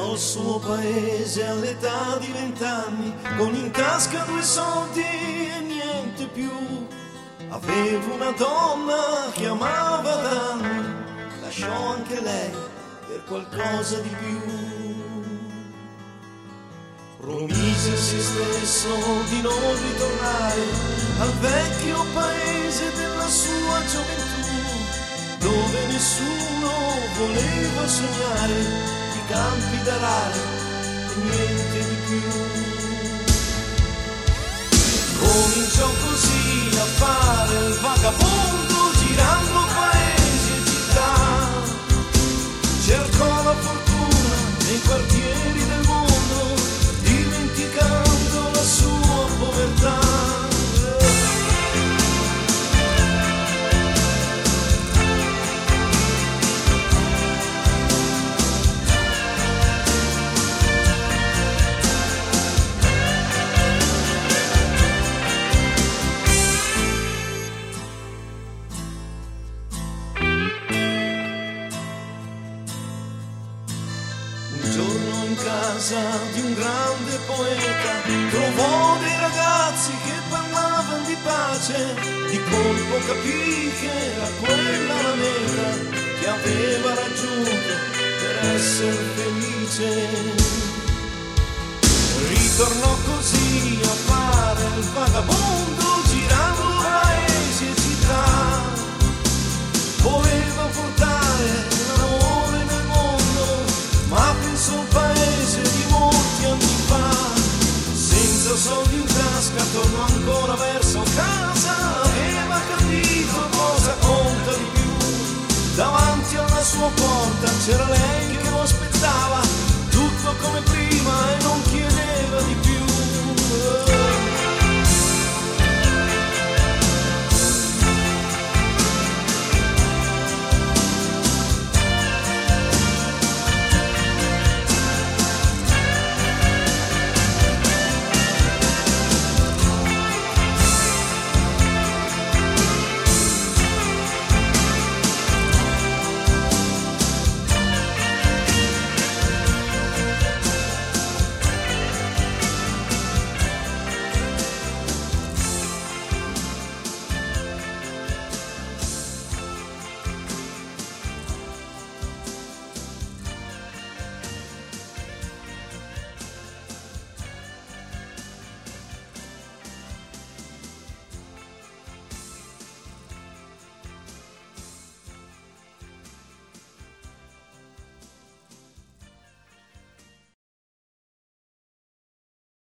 lasciò il suo paese all'età di 20 anni, con in tasca 2 soldi e niente più. Aveva una donna che amava da anni, lasciò anche lei per qualcosa di più. Promise a se stesso di non ritornare al vecchio paese della sua gioventù, dove nessuno voleva sognare i campi d'arare e niente di più. Cominciò così a fare il vagabondo, girando paesi e città. Cercò la fortuna nei quartieri del mondo, dimenticando la sua povertà. In casa di un grande poeta trovò dei ragazzi che parlavano di pace. Di colpo capì che era quella la meta che aveva raggiunto per essere felice. Ritornò così a fare il vagabondo, girando paesi e città. Voleva portare l'amore nel mondo, ma pensò al paese di molti anni fa. Senza soldi in tasca tornò ancora verso casa. Aveva capito cosa conta di più. Davanti alla sua porta c'era lei